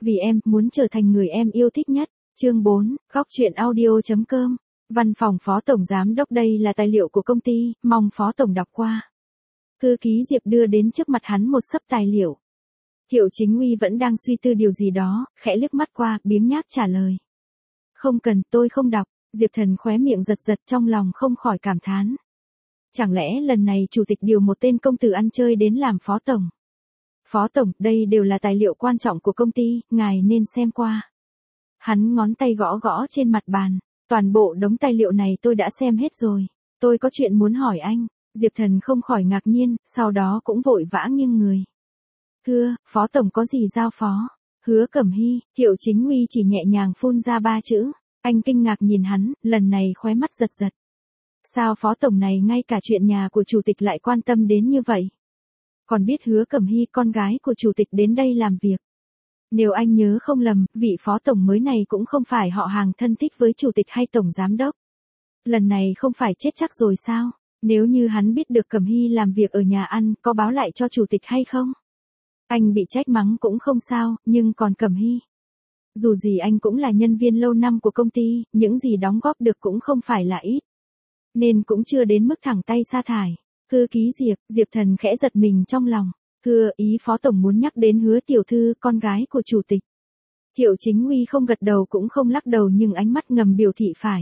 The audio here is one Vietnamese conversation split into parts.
Vì em muốn trở thành người em yêu thích nhất. Chương 4, góc truyện audio.com. Văn phòng Phó Tổng Giám Đốc, đây là tài liệu của công ty, mong Phó Tổng đọc qua. Thư ký Diệp đưa đến trước mặt hắn một xấp tài liệu. Thiệu Chính Uy vẫn đang suy tư điều gì đó, khẽ liếc mắt qua, biếng nhác trả lời. Không cần, tôi không đọc. Diệp Thần khóe miệng giật giật, trong lòng không khỏi cảm thán. Chẳng lẽ lần này chủ tịch điều một tên công tử ăn chơi đến làm phó tổng? Phó tổng, đây đều là tài liệu quan trọng của công ty, ngài nên xem qua. Hắn ngón tay gõ gõ trên mặt bàn. Toàn bộ đống tài liệu này tôi đã xem hết rồi. Tôi có chuyện muốn hỏi anh. Diệp Thần không khỏi ngạc nhiên, sau đó cũng vội vã nghiêng người. Thưa, Phó tổng có gì giao phó? Hứa Cẩm Hy. Thiệu Chính Uy chỉ nhẹ nhàng phun ra 3 chữ. Anh kinh ngạc nhìn hắn, lần này khóe mắt giật giật. Sao Phó tổng này ngay cả chuyện nhà của chủ tịch lại quan tâm đến như vậy? Còn biết Hứa Cẩm Hy con gái của chủ tịch đến đây làm việc. Nếu anh nhớ không lầm, vị Phó tổng mới này cũng không phải họ hàng thân thích với chủ tịch hay tổng giám đốc. Lần này không phải chết chắc rồi sao? Nếu như hắn biết được Cẩm Hy làm việc ở nhà ăn, có báo lại cho chủ tịch hay không? Anh bị trách mắng cũng không sao, nhưng còn Cẩm Hy. Dù gì anh cũng là nhân viên lâu năm của công ty, những gì đóng góp được cũng không phải là ít. Nên cũng chưa đến mức thẳng tay sa thải. Thư ký Diệp Thần khẽ giật mình trong lòng. Thưa, ý Phó tổng muốn nhắc đến Hứa tiểu thư, con gái của chủ tịch. Thiệu Chính Uy không gật đầu cũng không lắc đầu nhưng ánh mắt ngầm biểu thị phải.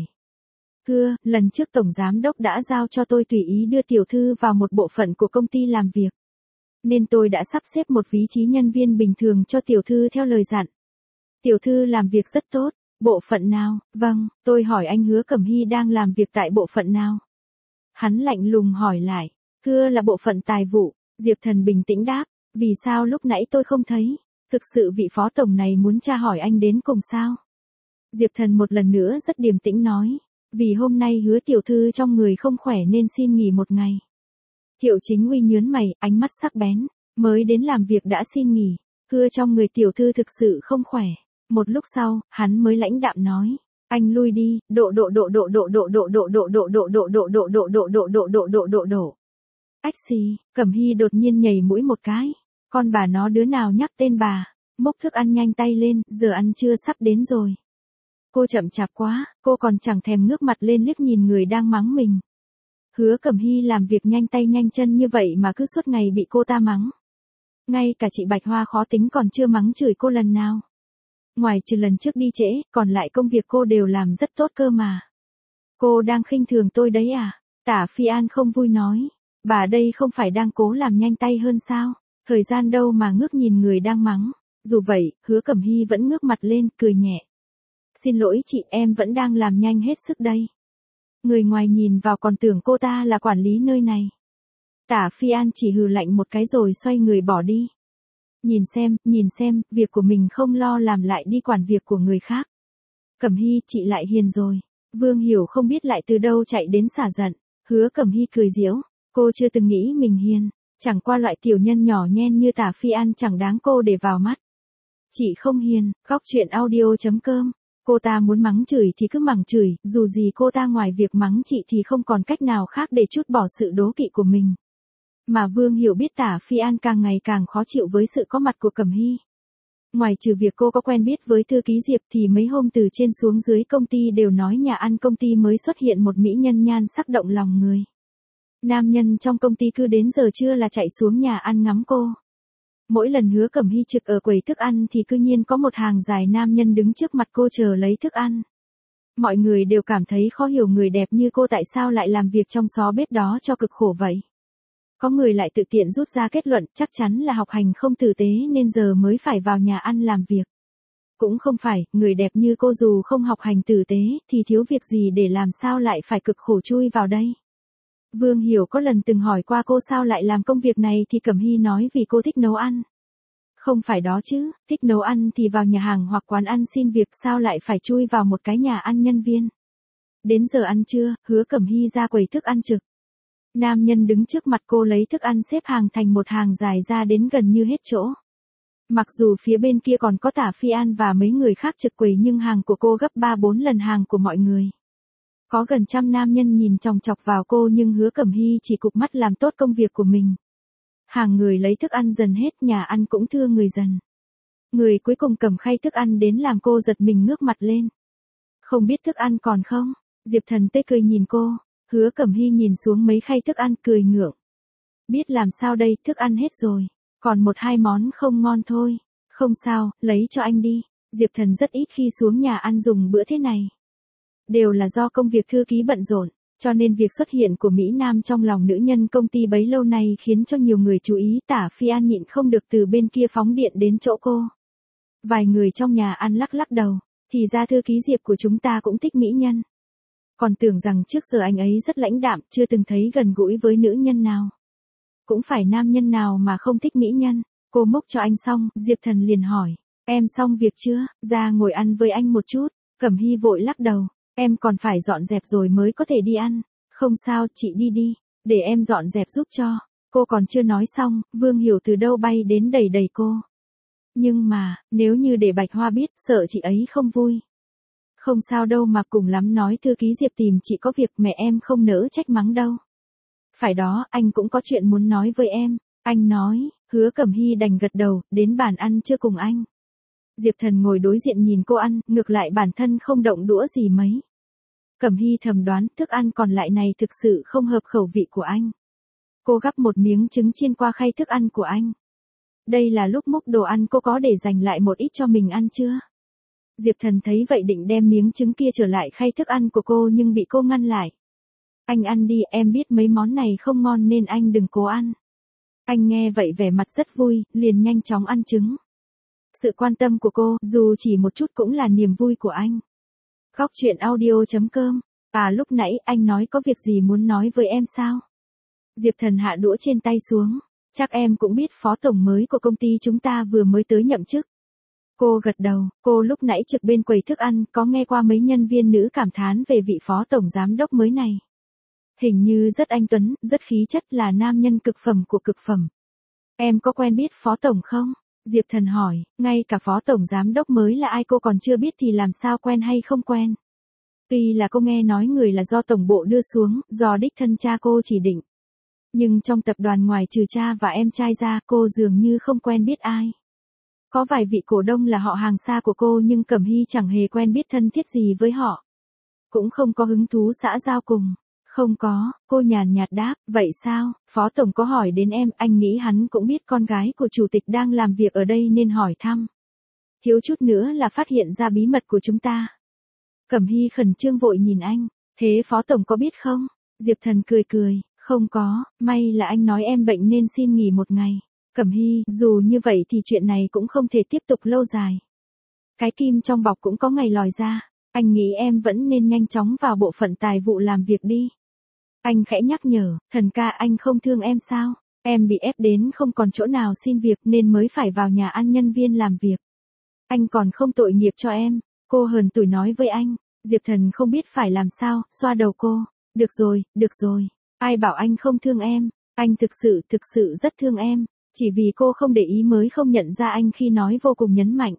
Thưa, lần trước tổng giám đốc đã giao cho tôi tùy ý đưa tiểu thư vào một bộ phận của công ty làm việc. Nên tôi đã sắp xếp một vị trí nhân viên bình thường cho tiểu thư theo lời dặn. Tiểu thư làm việc rất tốt. Bộ phận nào? Vâng, tôi hỏi anh Hứa Cẩm Hy đang làm việc tại bộ phận nào? Hắn lạnh lùng hỏi lại. Thưa, là bộ phận tài vụ. Diệp Thần bình tĩnh đáp. Vì sao lúc nãy tôi không thấy? Thực sự vị Phó tổng này muốn tra hỏi anh đến cùng sao? Diệp Thần một lần nữa rất điềm tĩnh nói. Vì hôm nay Hứa tiểu thư trong người không khỏe nên xin nghỉ một ngày. Thiệu Chính Uy nhớn mày, ánh mắt sắc bén. Mới đến làm việc đã xin nghỉ. Thưa, trong người tiểu thư thực sự không khỏe. Một lúc sau, hắn mới lãnh đạm nói. Anh lui đi, Ách xì, Cẩm Hy đột nhiên nhảy mũi một cái. Con bà nó đứa nào nhắc tên bà. Múc thức ăn nhanh tay lên, giờ ăn trưa sắp đến rồi. Cô chậm chạp quá, cô còn chẳng thèm ngước mặt lên liếc nhìn người đang mắng mình. Hứa Cẩm Hy làm việc nhanh tay nhanh chân như vậy mà cứ suốt ngày bị cô ta mắng. Ngay cả chị Bạch Hoa khó tính còn chưa mắng chửi cô lần nào. Ngoài trừ lần trước đi trễ, còn lại công việc cô đều làm rất tốt cơ mà. Cô đang khinh thường tôi đấy à? Tả Phi An không vui nói. Bà đây không phải đang cố làm nhanh tay hơn sao? Thời gian đâu mà ngước nhìn người đang mắng. Dù vậy, Hứa Cẩm Hy vẫn ngước mặt lên, cười nhẹ. Xin lỗi chị, em vẫn đang làm nhanh hết sức đây. Người ngoài nhìn vào còn tưởng cô ta là quản lý nơi này. Tả Phi An chỉ hừ lạnh một cái rồi xoay người bỏ đi. Nhìn xem, việc của mình không lo làm lại đi quản việc của người khác. Cẩm Hy, chị lại hiền rồi. Vương Hiểu không biết lại từ đâu chạy đến xả giận. Hứa Cẩm Hy cười giễu. Cô chưa từng nghĩ mình hiền. Chẳng qua loại tiểu nhân nhỏ nhen như Tả Phi An chẳng đáng cô để vào mắt. Chị không hiền, góc truyện audio.com. Cô ta muốn mắng chửi thì cứ mắng chửi, dù gì cô ta ngoài việc mắng chị thì không còn cách nào khác để trút bỏ sự đố kỵ của mình. Mà Vương Hiểu biết Tả Phi An càng ngày càng khó chịu với sự có mặt của Cẩm Hy. Ngoài trừ việc cô có quen biết với thư ký Diệp thì mấy hôm từ trên xuống dưới công ty đều nói nhà ăn công ty mới xuất hiện một mỹ nhân nhan sắc động lòng người. Nam nhân trong công ty cứ đến giờ trưa là chạy xuống nhà ăn ngắm cô. Mỗi lần Hứa Cẩm Hy trực ở quầy thức ăn thì cư nhiên có một hàng dài nam nhân đứng trước mặt cô chờ lấy thức ăn. Mọi người đều cảm thấy khó hiểu người đẹp như cô tại sao lại làm việc trong xó bếp đó cho cực khổ vậy. Có người lại tự tiện rút ra kết luận chắc chắn là học hành không tử tế nên giờ mới phải vào nhà ăn làm việc. Cũng không phải, người đẹp như cô dù không học hành tử tế thì thiếu việc gì để làm sao lại phải cực khổ chui vào đây. Vương Hiểu có lần từng hỏi qua cô sao lại làm công việc này thì Cẩm Hy nói vì cô thích nấu ăn. Không phải đó chứ, thích nấu ăn thì vào nhà hàng hoặc quán ăn xin việc sao lại phải chui vào một cái nhà ăn nhân viên. Đến giờ ăn trưa, Hứa Cẩm Hy ra quầy thức ăn trực. Nam nhân đứng trước mặt cô lấy thức ăn xếp hàng thành một hàng dài ra đến gần như hết chỗ. Mặc dù phía bên kia còn có Tả Phi An và mấy người khác trực quầy nhưng hàng của cô gấp 3-4 lần hàng của mọi người. Có gần trăm nam nhân nhìn chòng chọc vào cô nhưng Hứa Cẩm Hy chỉ cụp mắt làm tốt công việc của mình. Hàng người lấy thức ăn dần hết, nhà ăn cũng thưa người dần. Người cuối cùng cầm khay thức ăn đến làm cô giật mình ngước mặt lên. Không biết thức ăn còn không? Diệp Thần tươi cười nhìn cô. Hứa Cẩm Hy nhìn xuống mấy khay thức ăn cười ngượng. Biết làm sao đây, thức ăn hết rồi. Còn một hai món không ngon thôi. Không sao, lấy cho anh đi. Diệp Thần rất ít khi xuống nhà ăn dùng bữa thế này. Đều là do công việc thư ký bận rộn, cho nên việc xuất hiện của Mỹ Nam trong lòng nữ nhân công ty bấy lâu nay khiến cho nhiều người chú ý. Tả Phi An nhịn không được từ bên kia phóng điện đến chỗ cô. Vài người trong nhà ăn lắc lắc đầu, thì ra thư ký Diệp của chúng ta cũng thích mỹ nhân. Còn tưởng rằng trước giờ anh ấy rất lãnh đạm, chưa từng thấy gần gũi với nữ nhân nào. Cũng phải nam nhân nào mà không thích mỹ nhân. Cô múc cho anh xong, Diệp Thần liền hỏi, em xong việc chưa, ra ngồi ăn với anh một chút. Cẩm Hy vội lắc đầu, em còn phải dọn dẹp rồi mới có thể đi ăn. Không sao, chị đi đi, để em dọn dẹp giúp cho. Cô còn chưa nói xong, Vương Hiểu từ đâu bay đến đẩy đẩy cô. Nhưng mà, nếu như để Bạch Hoa biết, sợ chị ấy không vui. Không sao đâu mà, cùng lắm nói thư ký Diệp tìm chị có việc, mẹ em không nỡ trách mắng đâu. Phải đó, anh cũng có chuyện muốn nói với em. Anh nói, Hứa Cẩm Hy đành gật đầu, đến bàn ăn chưa cùng anh. Diệp Thần ngồi đối diện nhìn cô ăn, ngược lại bản thân không động đũa gì mấy. Cẩm Hy thầm đoán, thức ăn còn lại này thực sự không hợp khẩu vị của anh. Cô gắp một miếng trứng chiên qua khay thức ăn của anh. Đây là lúc múc đồ ăn cô có để dành lại một ít cho mình ăn chưa? Diệp Thần thấy vậy định đem miếng trứng kia trở lại khay thức ăn của cô nhưng bị cô ngăn lại. Anh ăn đi, em biết mấy món này không ngon nên anh đừng cố ăn. Anh nghe vậy vẻ mặt rất vui, liền nhanh chóng ăn trứng. Sự quan tâm của cô, dù chỉ một chút cũng là niềm vui của anh. Góc truyện audio.com. À lúc nãy anh nói có việc gì muốn nói với em sao? Diệp Thần hạ đũa trên tay xuống. Chắc em cũng biết phó tổng mới của công ty chúng ta vừa mới tới nhậm chức. Cô gật đầu, cô lúc nãy trực bên quầy thức ăn có nghe qua mấy nhân viên nữ cảm thán về vị phó tổng giám đốc mới này. Hình như rất anh tuấn, rất khí chất, là nam nhân cực phẩm của cực phẩm. Em có quen biết phó tổng không? Diệp Thần hỏi, ngay cả phó tổng giám đốc mới là ai cô còn chưa biết thì làm sao quen hay không quen. Tuy là cô nghe nói người là do tổng bộ đưa xuống, do đích thân cha cô chỉ định. Nhưng trong tập đoàn ngoài trừ cha và em trai ra, cô dường như không quen biết ai. Có vài vị cổ đông là họ hàng xa của cô nhưng Cẩm Hy chẳng hề quen biết thân thiết gì với họ. Cũng không có hứng thú xã giao cùng. Không có, cô nhàn nhạt đáp, vậy sao, phó tổng có hỏi đến em, anh nghĩ hắn cũng biết con gái của chủ tịch đang làm việc ở đây nên hỏi thăm. Thiếu chút nữa là phát hiện ra bí mật của chúng ta. Cẩm Hy khẩn trương vội nhìn anh, thế phó tổng có biết không? Diệp Thần cười cười, không có, may là anh nói em bệnh nên xin nghỉ một ngày. Cẩm Hy, dù như vậy thì chuyện này cũng không thể tiếp tục lâu dài. Cái kim trong bọc cũng có ngày lòi ra, anh nghĩ em vẫn nên nhanh chóng vào bộ phận tài vụ làm việc đi. Anh khẽ nhắc nhở, Thần ca, anh không thương em sao? Em bị ép đến không còn chỗ nào xin việc nên mới phải vào nhà ăn nhân viên làm việc. Anh còn không tội nghiệp cho em, cô hờn tủi nói với anh. Diệp Thần không biết phải làm sao, xoa đầu cô. Được rồi, ai bảo anh không thương em, anh thực sự rất thương em, chỉ vì cô không để ý mới không nhận ra anh khi nói vô cùng nhấn mạnh.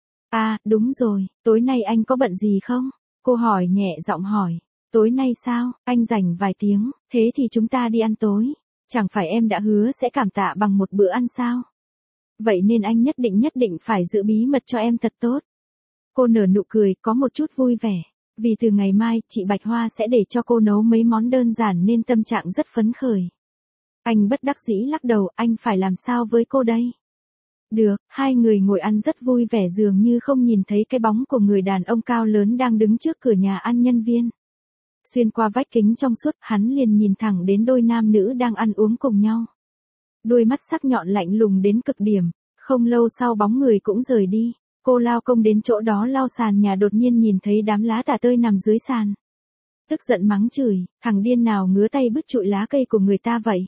À, đúng rồi, tối nay anh có bận gì không? Cô hỏi nhẹ giọng hỏi. Tối nay sao, anh rảnh vài tiếng, thế thì chúng ta đi ăn tối. Chẳng phải em đã hứa sẽ cảm tạ bằng một bữa ăn sao? Vậy nên anh nhất định phải giữ bí mật cho em thật tốt. Cô nở nụ cười, có một chút vui vẻ. Vì từ ngày mai, chị Bạch Hoa sẽ để cho cô nấu mấy món đơn giản nên tâm trạng rất phấn khởi. Anh bất đắc dĩ lắc đầu, anh phải làm sao với cô đây? Được, hai người ngồi ăn rất vui vẻ dường như không nhìn thấy cái bóng của người đàn ông cao lớn đang đứng trước cửa nhà ăn nhân viên. Xuyên qua vách kính trong suốt, hắn liền nhìn thẳng đến đôi nam nữ đang ăn uống cùng nhau. Đôi mắt sắc nhọn lạnh lùng đến cực điểm, không lâu sau bóng người cũng rời đi. Cô lao công đến chỗ đó lau sàn nhà đột nhiên nhìn thấy đám lá tả tơi nằm dưới sàn. Tức giận mắng chửi, thằng điên nào ngứa tay bứt trụi lá cây của người ta vậy?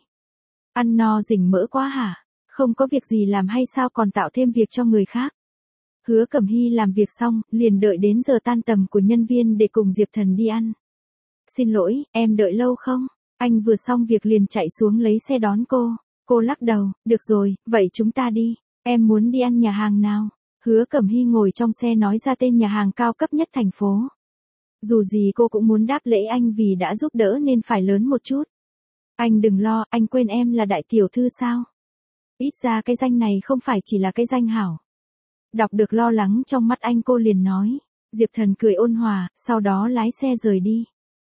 Ăn no rỉnh mỡ quá hả? Không có việc gì làm hay sao còn tạo thêm việc cho người khác? Hứa Cẩm Hy làm việc xong, liền đợi đến giờ tan tầm của nhân viên để cùng Diệp Thần đi ăn. Xin lỗi, em đợi lâu không? Anh vừa xong việc liền chạy xuống lấy xe đón cô. Cô lắc đầu, được rồi, vậy chúng ta đi. Em muốn đi ăn nhà hàng nào? Hứa Cẩm Hy ngồi trong xe nói ra tên nhà hàng cao cấp nhất thành phố. Dù gì cô cũng muốn đáp lễ anh vì đã giúp đỡ nên phải lớn một chút. Anh đừng lo, anh quên em là đại tiểu thư sao? Ít ra cái danh này không phải chỉ là cái danh hảo. Đọc được lo lắng trong mắt anh cô liền nói. Diệp Thần cười ôn hòa, sau đó lái xe rời đi.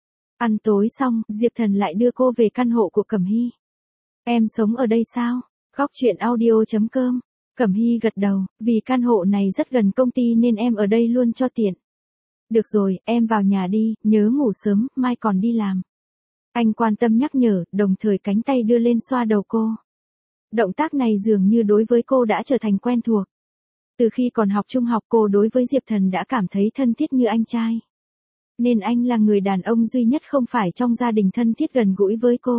Ăn tối xong, Diệp Thần lại đưa cô về căn hộ của Cẩm Hy. Em sống ở đây sao? Góc chuyện audio.com. Cẩm Hy gật đầu, vì căn hộ này rất gần công ty nên em ở đây luôn cho tiện. Được rồi, em vào nhà đi, nhớ ngủ sớm, mai còn đi làm. Anh quan tâm nhắc nhở, đồng thời cánh tay đưa lên xoa đầu cô. Động tác này dường như đối với cô đã trở thành quen thuộc. Từ khi còn học trung học cô đối với Diệp Thần đã cảm thấy thân thiết như anh trai. Nên anh là người đàn ông duy nhất không phải trong gia đình thân thiết gần gũi với cô.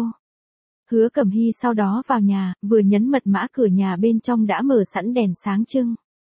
Hứa Cẩm Hy sau đó vào nhà, vừa nhấn mật mã cửa nhà bên trong đã mở sẵn đèn sáng trưng.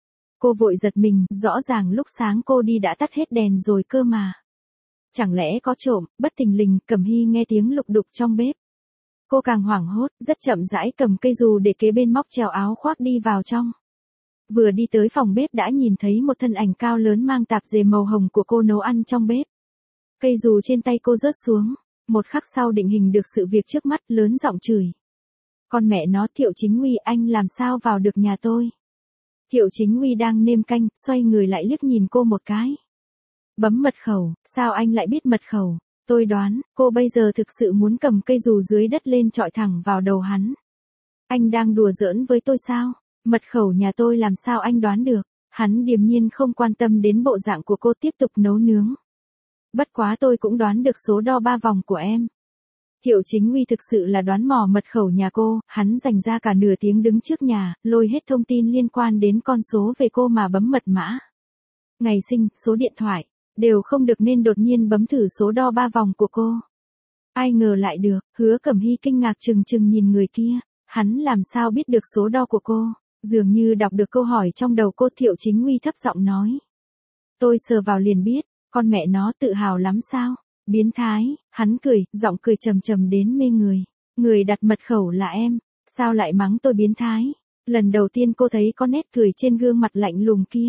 Cô vội giật mình, rõ ràng lúc sáng cô đi đã tắt hết đèn rồi cơ mà. Chẳng lẽ có trộm, bất thình lình, Cẩm Hy nghe tiếng lục đục trong bếp. Cô càng hoảng hốt, rất chậm rãi cầm cây dù để kế bên móc treo áo khoác đi vào trong. Vừa đi tới phòng bếp đã nhìn thấy một thân ảnh cao lớn mang tạp dề màu hồng của cô nấu ăn trong bếp. Cây dù trên tay cô rớt xuống. Một khắc sau định hình được sự việc trước mắt, lớn giọng chửi. Con mẹ nó, Thiệu Chính Uy, anh làm sao vào được nhà tôi? Thiệu Chính Uy đang nêm canh, xoay người lại liếc nhìn cô một cái. Bấm mật khẩu, sao anh lại biết mật khẩu? Tôi đoán, cô bây giờ thực sự muốn cầm cây dù dưới đất lên chọi thẳng vào đầu hắn. Anh đang đùa giỡn với tôi sao? Mật khẩu nhà tôi làm sao anh đoán được? Hắn điềm nhiên không quan tâm đến bộ dạng của cô, tiếp tục nấu nướng. Bất quá tôi cũng đoán được số đo 3 vòng của em. Thiệu Chính Uy thực sự là đoán mò mật khẩu nhà cô, hắn dành ra cả nửa tiếng đứng trước nhà, lôi hết thông tin liên quan đến con số về cô mà bấm mật mã. Ngày sinh, số điện thoại, đều không được nên đột nhiên bấm thử số đo 3 vòng của cô. Ai ngờ lại được, Hứa Cẩm Hy kinh ngạc trừng trừng nhìn người kia, hắn làm sao biết được số đo của cô, dường như đọc được câu hỏi trong đầu cô. Thiệu Chính Uy thấp giọng nói. Tôi sờ vào liền biết. Con mẹ nó tự hào lắm sao? Biến thái, hắn cười, giọng cười trầm trầm đến mê người. Người đặt mật khẩu là em, sao lại mắng tôi biến thái? Lần đầu tiên cô thấy có nét cười trên gương mặt lạnh lùng kia.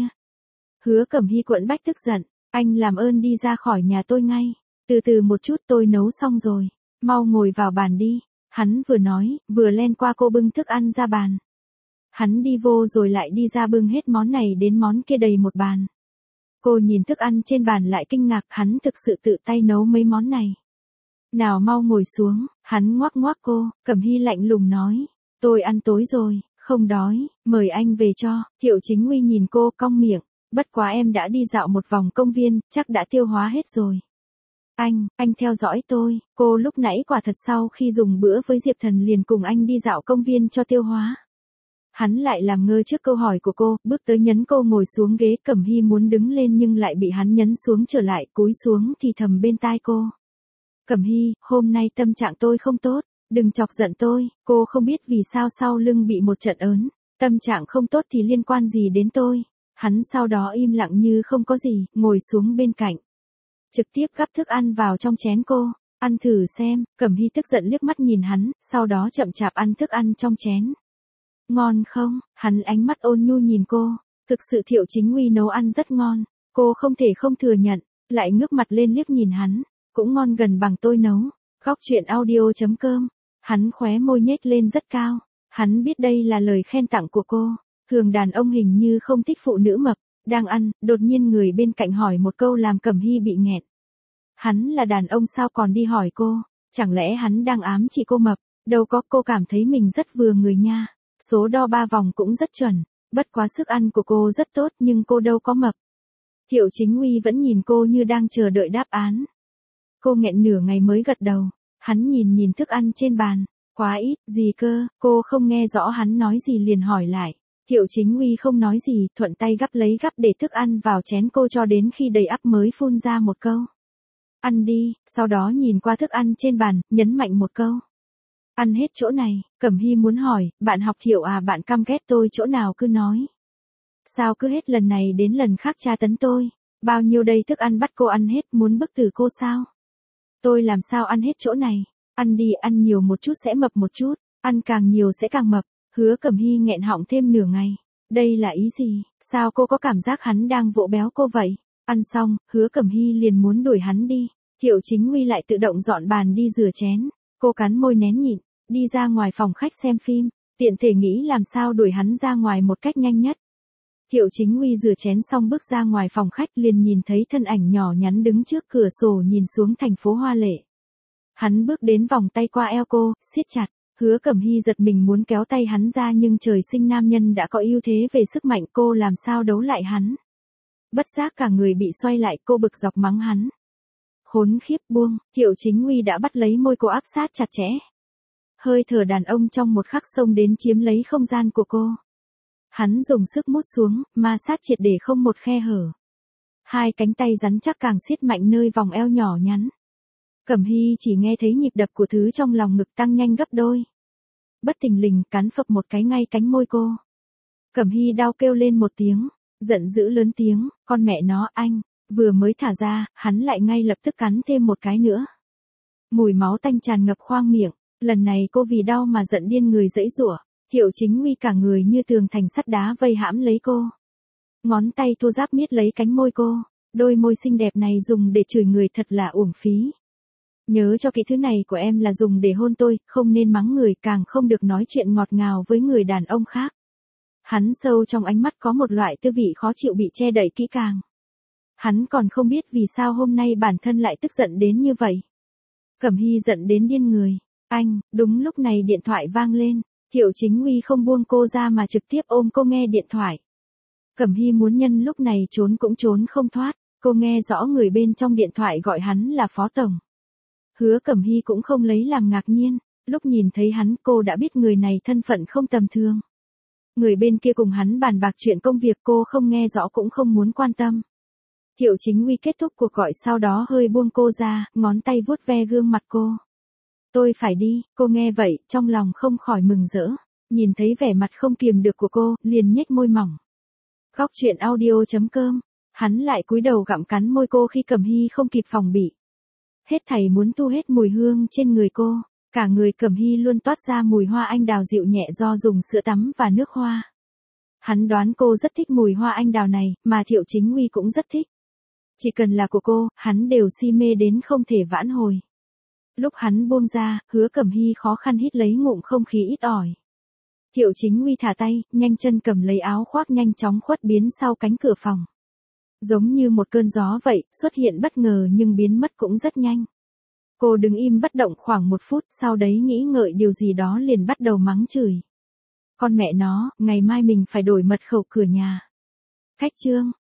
Hứa Cẩm Hy quẫn bách tức giận, anh làm ơn đi ra khỏi nhà tôi ngay. Từ từ một chút, tôi nấu xong rồi, mau ngồi vào bàn đi. Hắn vừa nói, vừa len qua cô bưng thức ăn ra bàn. Hắn đi vô rồi lại đi ra bưng hết món này đến món kia đầy một bàn. Cô nhìn thức ăn trên bàn lại kinh ngạc, hắn thực sự tự tay nấu mấy món này. Nào mau ngồi xuống, hắn ngoắc ngoắc cô. Cẩm Hy lạnh lùng nói, tôi ăn tối rồi, không đói, mời anh về cho. Thiệu Chính Uy nhìn cô cong miệng, bất quá em đã đi dạo một vòng công viên, chắc đã tiêu hóa hết rồi. Anh theo dõi tôi, cô lúc nãy quả thật sau khi dùng bữa với Diệp Thần liền cùng anh đi dạo công viên cho tiêu hóa. Hắn lại làm ngơ trước câu hỏi của cô, bước tới nhấn cô ngồi xuống ghế. Cẩm Hy muốn đứng lên nhưng lại bị hắn nhấn xuống trở lại, cúi xuống thì thầm bên tai cô. Cẩm Hy, hôm nay tâm trạng tôi không tốt, đừng chọc giận tôi. Cô không biết vì sao sau lưng bị một trận ớn, tâm trạng không tốt thì liên quan gì đến tôi. Hắn sau đó im lặng như không có gì, ngồi xuống bên cạnh. Trực tiếp gắp thức ăn vào trong chén cô, ăn thử xem. Cẩm Hy tức giận liếc mắt nhìn hắn, sau đó chậm chạp ăn thức ăn trong chén. Ngon không? Hắn ánh mắt ôn nhu nhìn cô. Thực sự Thiệu Chính Uy nấu ăn rất ngon. Cô không thể không thừa nhận. Lại ngước mặt lên liếc nhìn hắn. Cũng ngon gần bằng tôi nấu. Góc chuyện audio.com. Hắn khóe môi nhếch lên rất cao. Hắn biết đây là lời khen tặng của cô. Thường đàn ông hình như không thích phụ nữ mập. Đang ăn, đột nhiên người bên cạnh hỏi một câu làm Cẩm Hy bị nghẹn. Hắn là đàn ông sao còn đi hỏi cô? Chẳng lẽ hắn đang ám chỉ cô mập? Đâu có, cô cảm thấy mình rất vừa người nha. Số đo 3 vòng cũng rất chuẩn, bất quá sức ăn của cô rất tốt nhưng cô đâu có mập. Thiệu Chính Uy vẫn nhìn cô như đang chờ đợi đáp án. Cô nghẹn nửa ngày mới gật đầu, hắn nhìn thức ăn trên bàn, quá ít, gì cơ, cô không nghe rõ hắn nói gì liền hỏi lại. Thiệu Chính Uy không nói gì, thuận tay gắp để thức ăn vào chén cô cho đến khi đầy ắp mới phun ra một câu. Ăn đi, sau đó nhìn qua thức ăn trên bàn, nhấn mạnh một câu. Ăn hết chỗ này. Cẩm Hy muốn hỏi, bạn học Thiệu à, bạn căm ghét tôi chỗ nào cứ nói. Sao cứ hết lần này đến lần khác tra tấn tôi? Bao nhiêu đây thức ăn bắt cô ăn hết, muốn bức tử cô sao? Tôi làm sao ăn hết chỗ này? Ăn đi, ăn nhiều một chút sẽ mập một chút, ăn càng nhiều sẽ càng mập. Hứa Cẩm Hy nghẹn họng thêm nửa ngày. Đây là ý gì? Sao cô có cảm giác hắn đang vỗ béo cô vậy? Ăn xong, Hứa Cẩm Hy liền muốn đuổi hắn đi. Thiệu Chính Uy lại tự động dọn bàn đi rửa chén. Cô cắn môi nén nhịn, đi ra ngoài phòng khách xem phim, tiện thể nghĩ làm sao đuổi hắn ra ngoài một cách nhanh nhất. Thiệu Chính Uy rửa chén xong bước ra ngoài phòng khách liền nhìn thấy thân ảnh nhỏ nhắn đứng trước cửa sổ nhìn xuống thành phố hoa lệ. Hắn bước đến vòng tay qua eo cô, siết chặt. Hứa Cẩm Hy giật mình muốn kéo tay hắn ra nhưng trời sinh nam nhân đã có ưu thế về sức mạnh, cô làm sao đấu lại hắn. Bất giác cả người bị xoay lại, cô bực dọc mắng hắn. Khốn khiếp, buông. Thiệu Chính Uy đã bắt lấy môi cô áp sát chặt chẽ. Hơi thở đàn ông trong một khắc xông đến chiếm lấy không gian của cô. Hắn dùng sức mút xuống, ma sát triệt để không một khe hở. Hai cánh tay rắn chắc càng siết mạnh nơi vòng eo nhỏ nhắn. Cẩm Hy chỉ nghe thấy nhịp đập của thứ trong lòng ngực tăng nhanh gấp đôi. Bất thình lình cắn phập một cái ngay cánh môi cô. Cẩm Hy đau kêu lên một tiếng, giận dữ lớn tiếng, con mẹ nó anh, vừa mới thả ra, hắn lại ngay lập tức cắn thêm một cái nữa. Mùi máu tanh tràn ngập khoang miệng, lần này cô vì đau mà giận điên người giãy giụa. Thiệu Chính Uy cả người như tường thành sắt đá vây hãm lấy cô. Ngón tay thô ráp miết lấy cánh môi cô, đôi môi xinh đẹp này dùng để chửi người thật là uổng phí. Nhớ cho kỹ, thứ này của em là dùng để hôn tôi, không nên mắng người, càng không được nói chuyện ngọt ngào với người đàn ông khác. Hắn sâu trong ánh mắt có một loại tư vị khó chịu bị che đậy kỹ càng. Hắn còn không biết vì sao hôm nay bản thân lại tức giận đến như vậy. Cẩm Hy giận đến điên người. Anh, đúng lúc này điện thoại vang lên. Thiệu Chính Uy không buông cô ra mà trực tiếp ôm cô nghe điện thoại. Cẩm Hy muốn nhân lúc này trốn cũng trốn không thoát. Cô nghe rõ người bên trong điện thoại gọi hắn là Phó Tổng. Hứa Cẩm Hy cũng không lấy làm ngạc nhiên. Lúc nhìn thấy hắn cô đã biết người này thân phận không tầm thường. Người bên kia cùng hắn bàn bạc chuyện công việc, cô không nghe rõ cũng không muốn quan tâm. Thiệu Chính Uy kết thúc cuộc gọi sau đó hơi buông cô ra, ngón tay vuốt ve gương mặt cô. Tôi phải đi. Cô nghe vậy, trong lòng không khỏi mừng rỡ. Nhìn thấy vẻ mặt không kiềm được của cô, liền nhếch môi mỏng. Góc truyện audio.com. Hắn lại cúi đầu gặm cắn môi cô khi Cẩm Hy không kịp phòng bị. Hết thảy muốn thu hết mùi hương trên người cô. Cả người Cẩm Hy luôn toát ra mùi hoa anh đào dịu nhẹ do dùng sữa tắm và nước hoa. Hắn đoán cô rất thích mùi hoa anh đào này, mà Thiệu Chính Uy cũng rất thích. Chỉ cần là của cô, hắn đều si mê đến không thể vãn hồi. Lúc hắn buông ra, Hứa Cẩm Hy khó khăn hít lấy ngụm không khí ít ỏi. Thiệu Chính Uy thả tay, nhanh chân cầm lấy áo khoác nhanh chóng khuất biến sau cánh cửa phòng. Giống như một cơn gió vậy, xuất hiện bất ngờ nhưng biến mất cũng rất nhanh. Cô đứng im bất động khoảng 1 phút, sau đấy nghĩ ngợi điều gì đó liền bắt đầu mắng chửi. Con mẹ nó, ngày mai mình phải đổi mật khẩu cửa nhà. Khách trương.